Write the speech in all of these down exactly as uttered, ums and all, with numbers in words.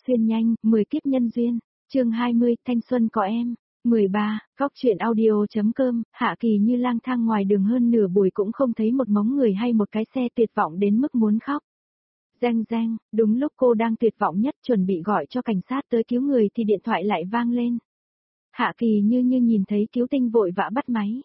xuyên nhanh, mười kiếp nhân duyên, chương hai mươi, thanh xuân có em. mười ba, góc truyện audio.com, Hạ Kỳ Như lang thang ngoài đường hơn nửa buổi cũng không thấy một bóng người hay một cái xe, tuyệt vọng đến mức muốn khóc. Reng reng, đúng lúc cô đang tuyệt vọng nhất chuẩn bị gọi cho cảnh sát tới cứu người thì điện thoại lại vang lên. Hạ Kỳ Như như nhìn thấy cứu tinh vội vã bắt máy.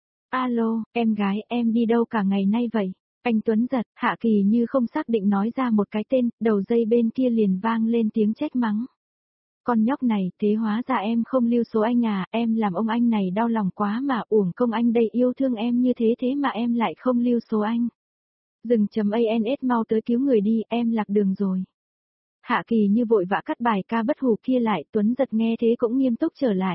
Alo, em gái, em đi đâu cả ngày nay vậy? Anh Tuấn giật, Hạ Kỳ Như không xác định nói ra một cái tên, đầu dây bên kia liền vang lên tiếng trách mắng. Con nhóc này, thế hóa ra em không lưu số anh à, em làm ông anh này đau lòng quá mà, uổng công anh đây yêu thương em như thế thế mà em lại không lưu số anh. Dừng chấm ans mau tới cứu người đi, em lạc đường rồi. Hạ Kỳ Như vội vã cắt bài ca bất hủ kia lại, Tuấn giật nghe thế cũng nghiêm túc trở lại.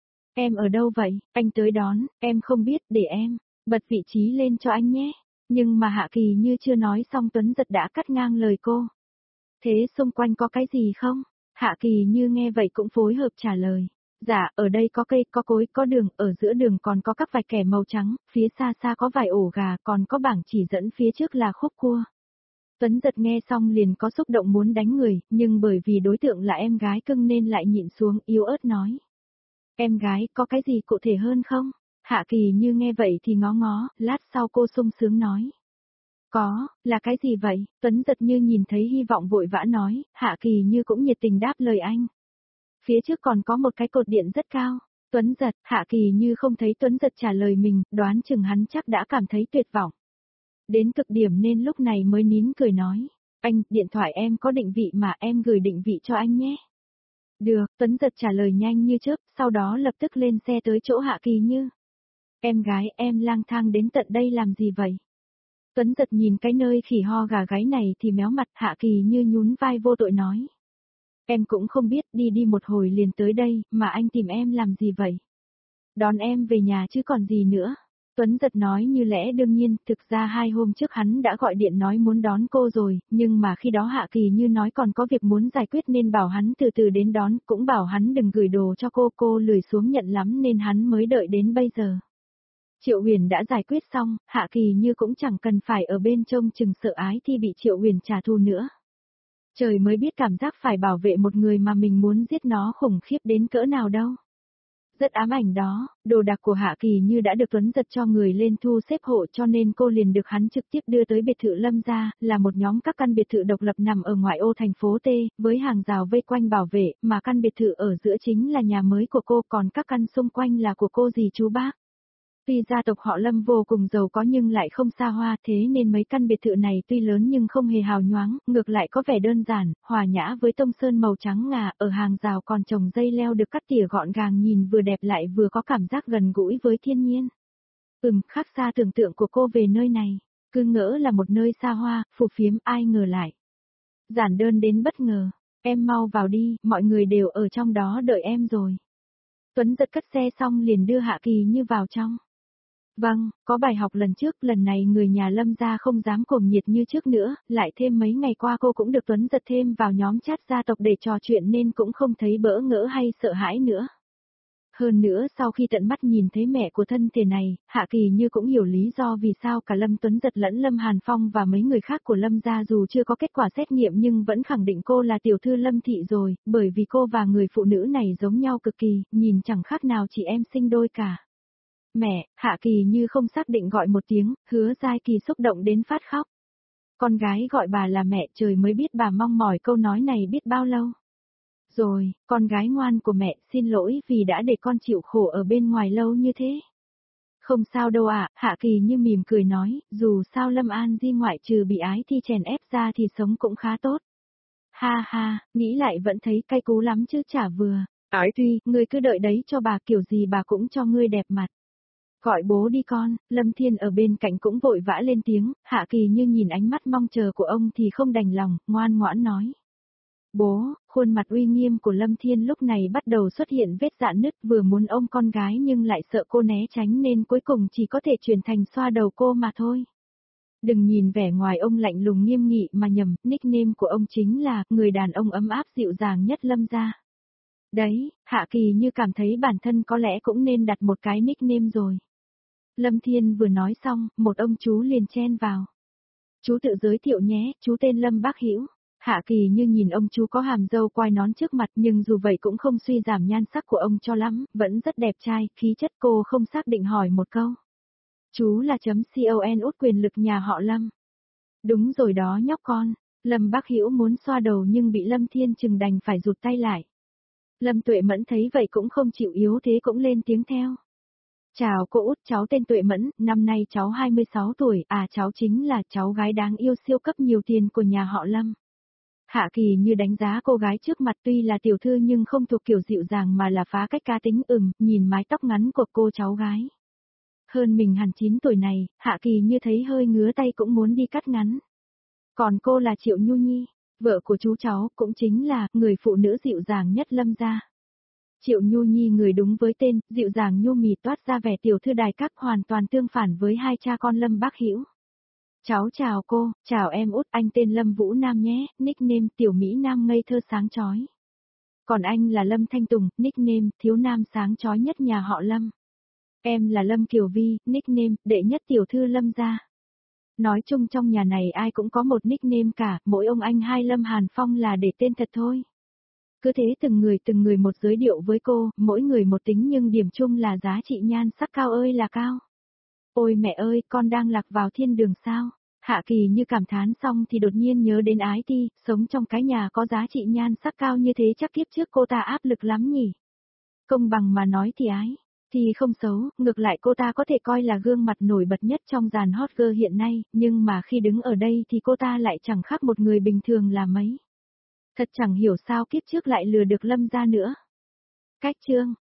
Em ở đâu vậy, anh tới đón, em không biết, để em, bật vị trí lên cho anh nhé. Nhưng mà Hạ Kỳ Như chưa nói xong Tuấn giật đã cắt ngang lời cô. Thế xung quanh có cái gì không? Hạ Kỳ Như nghe vậy cũng phối hợp trả lời. Dạ, ở đây có cây, có cối, có đường, ở giữa đường còn có các vạch kẻ màu trắng, phía xa xa có vài ổ gà, còn có bảng chỉ dẫn phía trước là khúc cua. Tuấn giật nghe xong liền có xúc động muốn đánh người, nhưng bởi vì đối tượng là em gái cưng nên lại nhịn xuống, yếu ớt nói. Em gái, có cái gì cụ thể hơn không? Hạ Kỳ Như nghe vậy thì ngó ngó, lát sau cô sung sướng nói. Có, là cái gì vậy? Tuấn giật như nhìn thấy hy vọng vội vã nói, Hạ Kỳ Như cũng nhiệt tình đáp lời anh. Phía trước còn có một cái cột điện rất cao. Tuấn giật, Hạ Kỳ Như không thấy Tuấn giật trả lời mình, đoán chừng hắn chắc đã cảm thấy tuyệt vọng. Đến cực điểm nên lúc này mới nín cười nói. Anh, điện thoại em có định vị mà, em gửi định vị cho anh nhé. Được, Tuấn giật trả lời nhanh như chớp, sau đó lập tức lên xe tới chỗ Hạ Kỳ Như. Em gái, em lang thang đến tận đây làm gì vậy? Tuấn giật nhìn cái nơi khỉ ho gà gáy này thì méo mặt. Hạ Kỳ Như nhún vai vô tội nói. Em cũng không biết, đi đi một hồi liền tới đây, mà anh tìm em làm gì vậy? Đón em về nhà chứ còn gì nữa. Tuấn giật nói như lẽ đương nhiên, thực ra hai hôm trước hắn đã gọi điện nói muốn đón cô rồi, nhưng mà khi đó Hạ Kỳ Như nói còn có việc muốn giải quyết nên bảo hắn từ từ đến đón, cũng bảo hắn đừng gửi đồ cho cô, cô lười xuống nhận lắm nên hắn mới đợi đến bây giờ. Triệu Huyền đã giải quyết xong, Hạ Kỳ Như cũng chẳng cần phải ở bên trông chừng sợ ái thì bị Triệu Huyền trả thù nữa. Trời mới biết cảm giác phải bảo vệ một người mà mình muốn giết nó khủng khiếp đến cỡ nào đâu. Rất ám ảnh đó, đồ đạc của Hạ Kỳ Như đã được Tuấn giật cho người lên thu xếp hộ cho nên cô liền được hắn trực tiếp đưa tới biệt thự Lâm gia, là một nhóm các căn biệt thự độc lập nằm ở ngoại ô thành phố T, với hàng rào vây quanh bảo vệ, mà căn biệt thự ở giữa chính là nhà mới của cô, còn các căn xung quanh là của cô dì chú bác. Tuy gia tộc họ Lâm vô cùng giàu có nhưng lại không xa hoa, thế nên mấy căn biệt thự này tuy lớn nhưng không hề hào nhoáng, ngược lại có vẻ đơn giản, hòa nhã với tông sơn màu trắng ngà, ở hàng rào còn trồng dây leo được cắt tỉa gọn gàng nhìn vừa đẹp lại vừa có cảm giác gần gũi với thiên nhiên. Ừm, khác xa tưởng tượng của cô về nơi này, cứ ngỡ là một nơi xa hoa, phù phiếm, ai ngờ lại. Giản đơn đến bất ngờ, em mau vào đi, mọi người đều ở trong đó đợi em rồi. Tuấn giật cất xe xong liền đưa Hạ Kỳ Như vào trong. Vâng, có bài học lần trước, lần này người nhà Lâm gia không dám cuồng nhiệt như trước nữa, lại thêm mấy ngày qua cô cũng được Tuấn giật thêm vào nhóm chat gia tộc để trò chuyện nên cũng không thấy bỡ ngỡ hay sợ hãi nữa. Hơn nữa sau khi tận mắt nhìn thấy mẹ của thân thể này, Hạ Kỳ Như cũng hiểu lý do vì sao cả Lâm Tuấn giật lẫn Lâm Hàn Phong và mấy người khác của Lâm gia dù chưa có kết quả xét nghiệm nhưng vẫn khẳng định cô là tiểu thư Lâm thị rồi, bởi vì cô và người phụ nữ này giống nhau cực kỳ, nhìn chẳng khác nào chị em sinh đôi cả. Mẹ, Hạ Kỳ Như không xác định gọi một tiếng, Hứa Giai Kỳ xúc động đến phát khóc. Con gái gọi bà là mẹ, trời mới biết bà mong mỏi câu nói này biết bao lâu. Rồi, con gái ngoan của mẹ, xin lỗi vì đã để con chịu khổ ở bên ngoài lâu như thế. Không sao đâu ạ, à, Hạ Kỳ Như mỉm cười nói, dù sao Lâm An Di ngoại trừ bị ái thi chèn ép ra thì sống cũng khá tốt. Ha ha, nghĩ lại vẫn thấy cay cú lắm chứ chả vừa. Ái Tuy, ngươi cứ đợi đấy cho bà, kiểu gì bà cũng cho ngươi đẹp mặt. Gọi bố đi con, Lâm Thiên ở bên cạnh cũng vội vã lên tiếng, Hạ Kỳ Như nhìn ánh mắt mong chờ của ông thì không đành lòng, ngoan ngoãn nói. Bố, khuôn mặt uy nghiêm của Lâm Thiên lúc này bắt đầu xuất hiện vết rạn nứt, vừa muốn ôm con gái nhưng lại sợ cô né tránh nên cuối cùng chỉ có thể chuyển thành xoa đầu cô mà thôi. Đừng nhìn vẻ ngoài ông lạnh lùng nghiêm nghị mà nhầm, nickname của ông chính là người đàn ông ấm áp dịu dàng nhất Lâm gia. Đấy, Hạ Kỳ Như cảm thấy bản thân có lẽ cũng nên đặt một cái nickname rồi. Lâm Thiên vừa nói xong, một ông chú liền chen vào. Chú tự giới thiệu nhé, chú tên Lâm Bác Hữu. Hạ Kỳ Như nhìn ông chú có hàm râu quai nón trước mặt nhưng dù vậy cũng không suy giảm nhan sắc của ông cho lắm, vẫn rất đẹp trai, khí chất. Cô không xác định hỏi một câu. Chú là chấm con út quyền lực nhà họ Lâm. Đúng rồi đó nhóc con. Lâm Bác Hữu muốn xoa đầu nhưng bị Lâm Thiên Trừng đành phải rụt tay lại. Lâm Tuệ Mẫn thấy vậy cũng không chịu yếu thế cũng lên tiếng theo. Chào cô út, cháu tên Tuệ Mẫn, năm nay cháu hai mươi sáu tuổi, à cháu chính là cháu gái đáng yêu siêu cấp nhiều tiền của nhà họ Lâm. Hạ Kỳ Như đánh giá cô gái trước mặt tuy là tiểu thư nhưng không thuộc kiểu dịu dàng mà là phá cách cá tính. Ừm, nhìn mái tóc ngắn của cô cháu gái. Hơn mình hẳn chín tuổi này, Hạ Kỳ Như thấy hơi ngứa tay cũng muốn đi cắt ngắn. Còn cô là Triệu Nhu Nhi, vợ của chú cháu, cũng chính là người phụ nữ dịu dàng nhất Lâm gia. Triệu Nhu Nhi người đúng với tên, dịu dàng nhu mì toát ra vẻ tiểu thư đài các, hoàn toàn tương phản với hai cha con Lâm Bác Hữu. Cháu chào cô, chào em út, anh tên Lâm Vũ Nam nhé, nickname tiểu Mỹ Nam ngây thơ sáng chói. Còn anh là Lâm Thanh Tùng, nickname thiếu nam sáng chói nhất nhà họ Lâm. Em là Lâm Kiều Vi, nickname đệ nhất tiểu thư Lâm gia. Nói chung trong nhà này ai cũng có một nickname cả, mỗi ông anh hai Lâm Hàn Phong là để tên thật thôi. Cứ thế từng người từng người một giới điệu với cô, mỗi người một tính nhưng điểm chung là giá trị nhan sắc cao ơi là cao. Ôi mẹ ơi, con đang lạc vào thiên đường sao? Hạ Kỳ Như cảm thán xong thì đột nhiên nhớ đến Ái Ti, sống trong cái nhà có giá trị nhan sắc cao như thế chắc kiếp trước cô ta áp lực lắm nhỉ. Công bằng mà nói thì Ái thì không xấu, ngược lại cô ta có thể coi là gương mặt nổi bật nhất trong dàn hot girl hiện nay, nhưng mà khi đứng ở đây thì cô ta lại chẳng khác một người bình thường là mấy. Thật chẳng hiểu sao kiếp trước lại lừa được Lâm gia nữa. Cách chương